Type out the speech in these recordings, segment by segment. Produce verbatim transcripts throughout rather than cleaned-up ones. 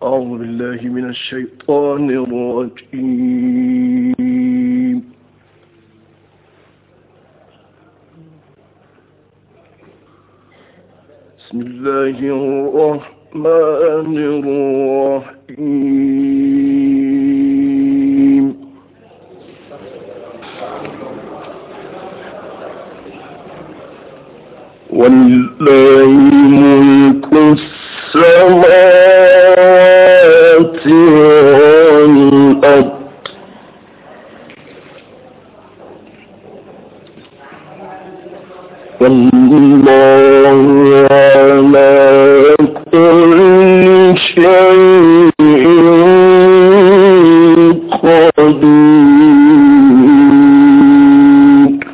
أعوذ بالله من الشيطان الرجيم. بسم الله الرحمن الرحيم. ولله ملك السماوات والأرض والله على كل شيء قدير.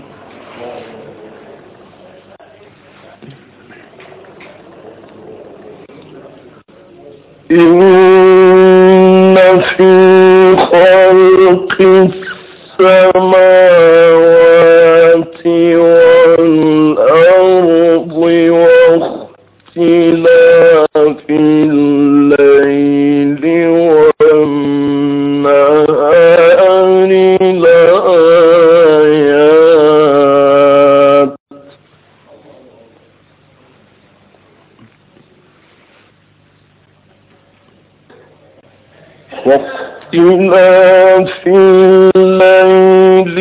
إن في خلق السماوات والأرض واختلاف الليل والنهار لآيات واختلاف الليل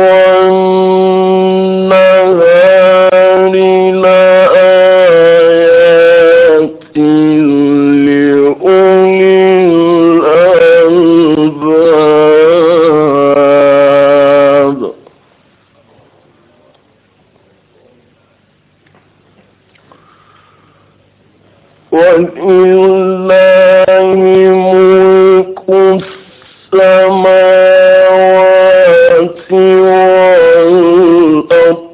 والنهار لآيات لأولي الألباب. ولله ملك السماوات والأرض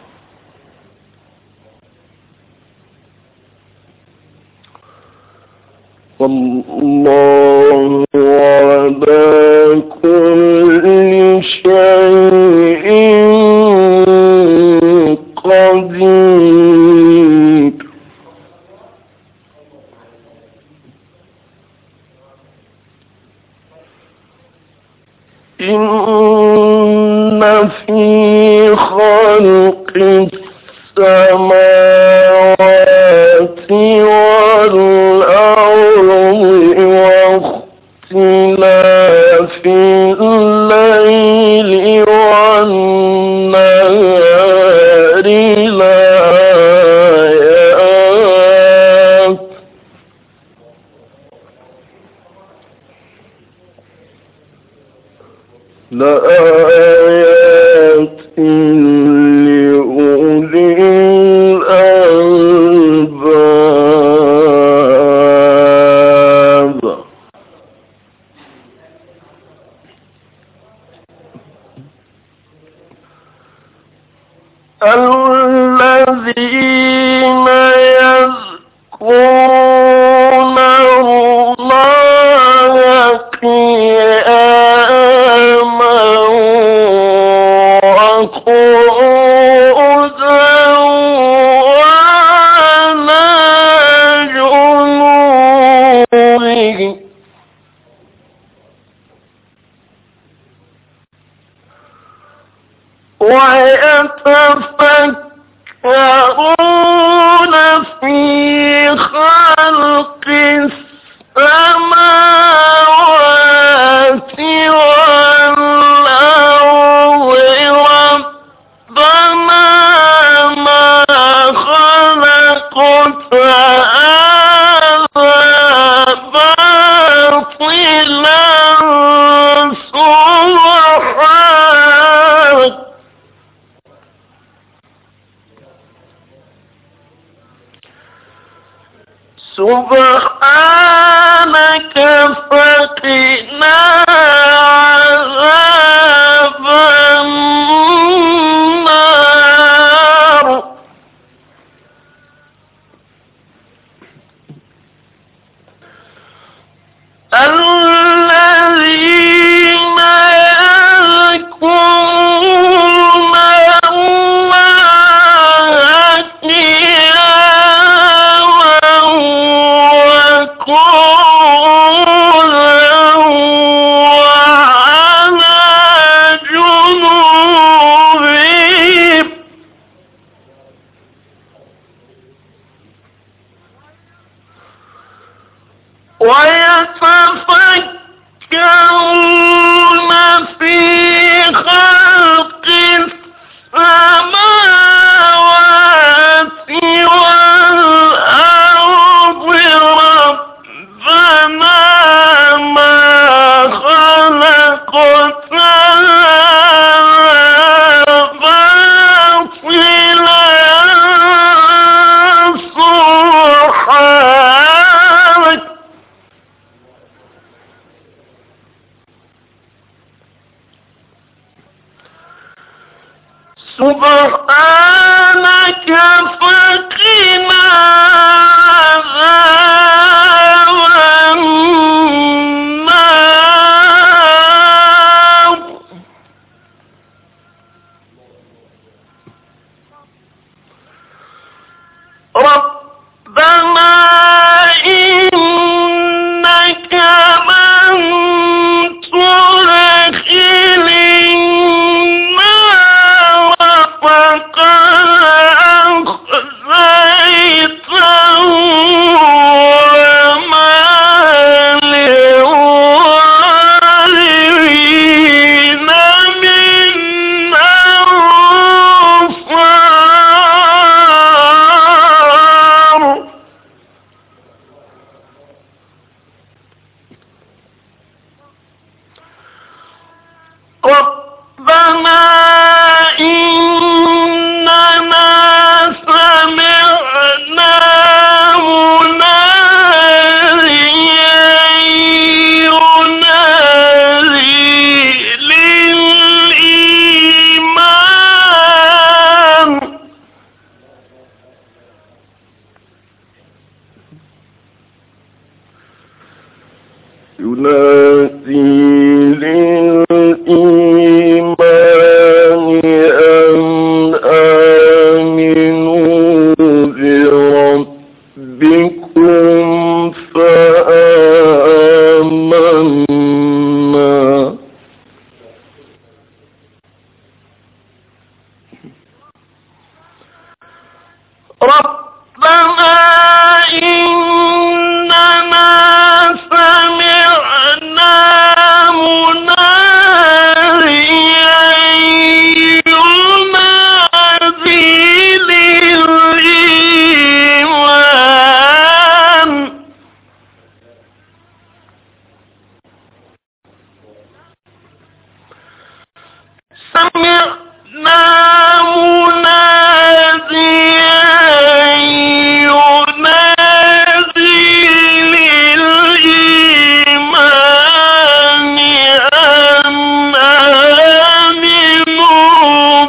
والله على كل شيء قدير. إن في خلق السماوات والأرض واختلاف الليل والنهار لآيات لآيات لأولي الألباب. الذين يذكرون الله قياما وقعودا وعلى جنوبهم ويتفكرون في خلق السماوات والأرض ربنا ما خلقت هذا باطلا سبحانك سبحانك فقنا عذاب النار. الذين يذكرون الله قياما وقعودا ويتفكرون في خلق السماوات والأرض ربنا ما خلقت هذا باطلا سبحانك سبحانك فقنا عذاب النار. ربنا إنك من تدخل النار فقد أخزيته وما للظالمين من أنصار. ربنا إننا سمعنا مناديا ينادي للإيمان ينادي للإيمان أن آمنوا بربكم فآمنا. ربنا إننا سمعنا مناديا ينادي للإيمان سمعنا مناديا ينادي للإيمان أن آمنوا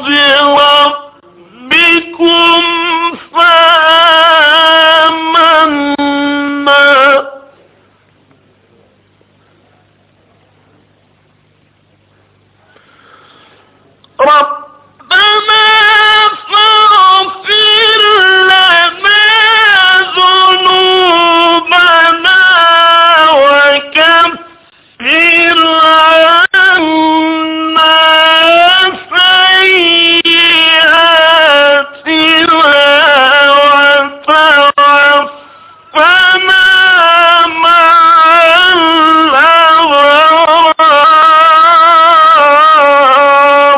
بربكم فآمنا. ربنا فاغفر لنا ذنوبنا وكفر عنا سيئاتنا وتوفنا مع الأبرار.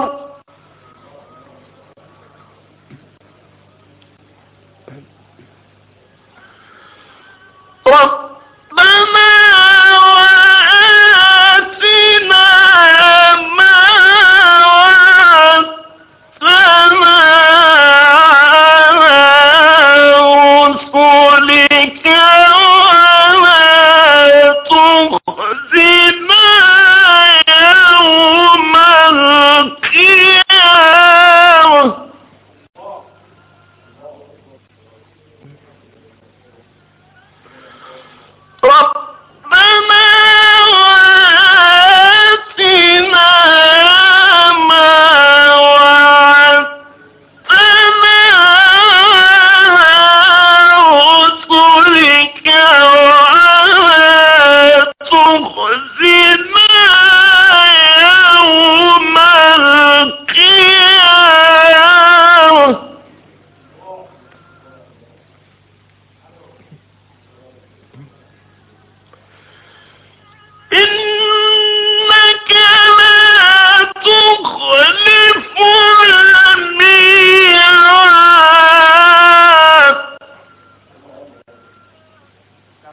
ربنا وآتنا ما وعدتنا على رسلك ولا تخزنا يوم القيامة.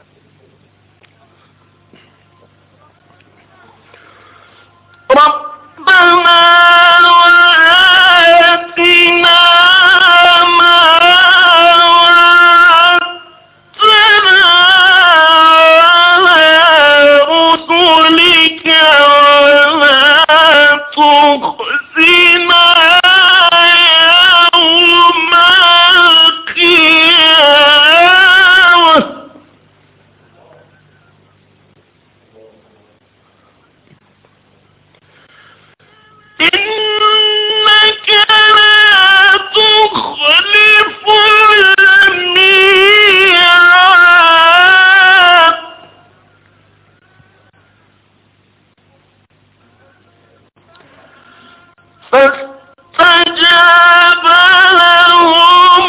فاستجاب لهم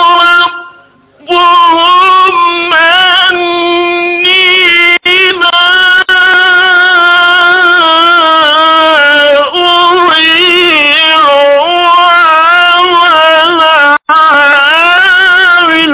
ربهم أني لا أضيع عمل عامل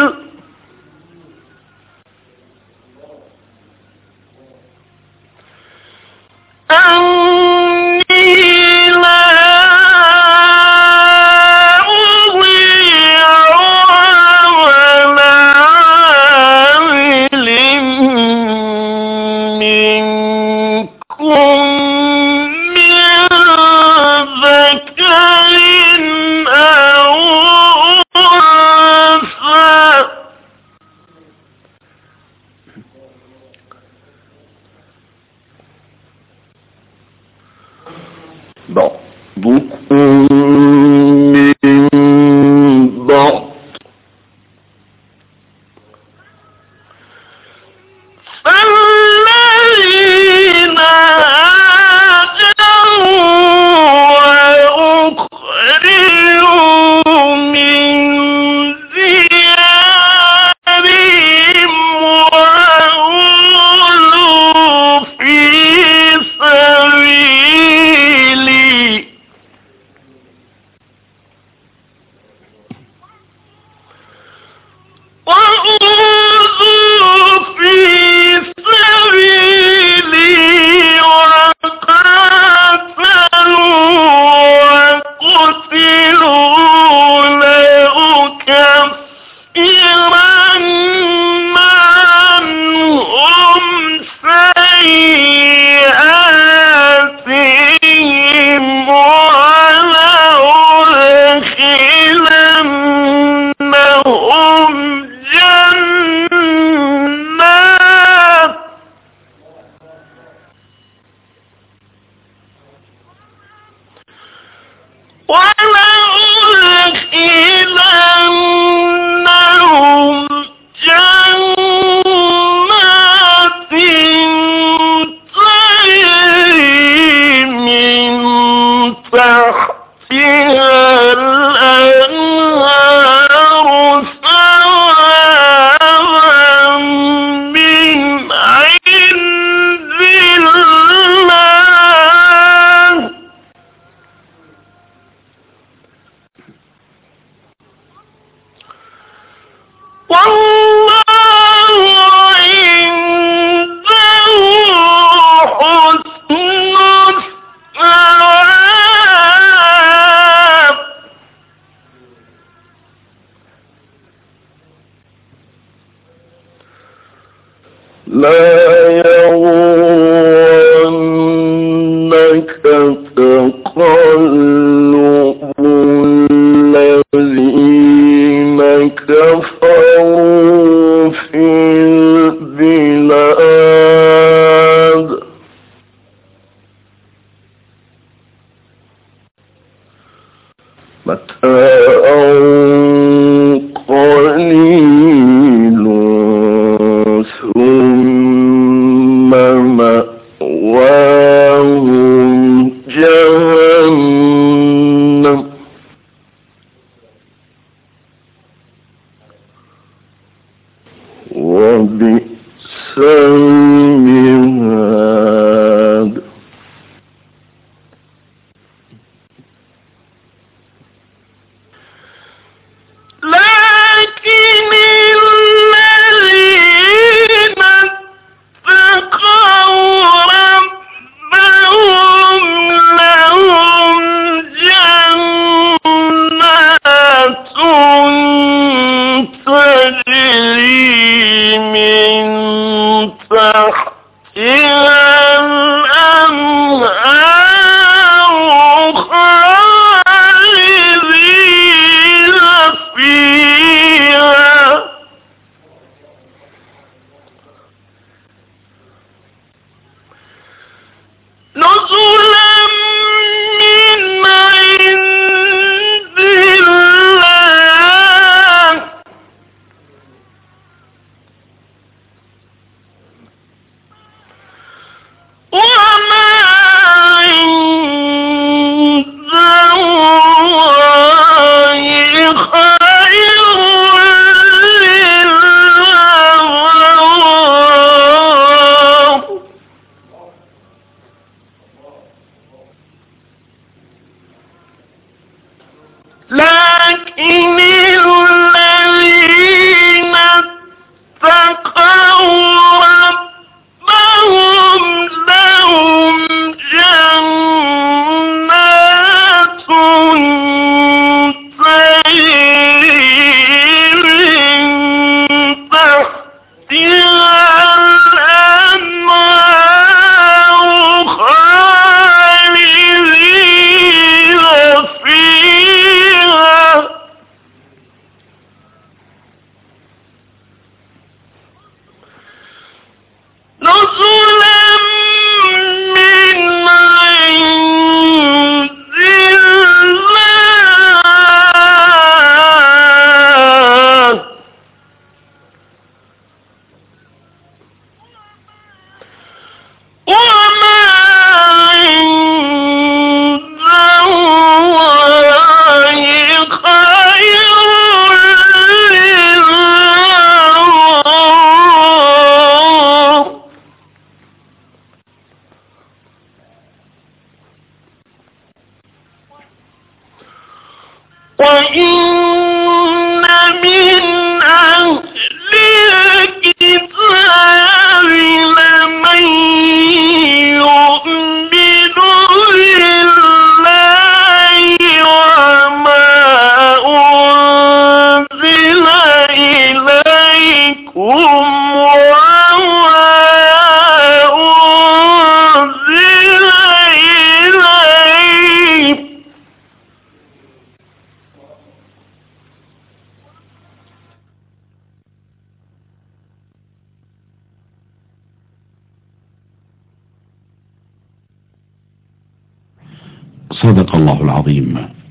بعضكم من بعض فالذين هاجروا وأخرجوا من ديارهم وأولوا في سبيلي وأوذوا في سبيلي وقاتلوا وقتلوا لأكفرن عنهم سيئاتهم ولأدخلنهم جنات ولأدخلنهم جنات تجري من تحتها الأنهار ثوابا من عند الله والله عنده حسن الثواب لا يغرنك تقلب الذين كفروا في البلاد متاع قليل ثم مأواهم جهنم وبئس المهاد لكن الذين تحتها الأنهار خالدين فيها نزلا من عند الله وما عند الله خير للأبرار لكن الذين اتقوا ربهم لهم جنات تجري من تحتها الأنهار خالدين فيها نزلا من عند الله وما عند الله خير للأبرار وإن من أهل الكتاب لمن يؤمن بالله وما أنزل إليكم وما أنزل إليه صدق الله العظيم.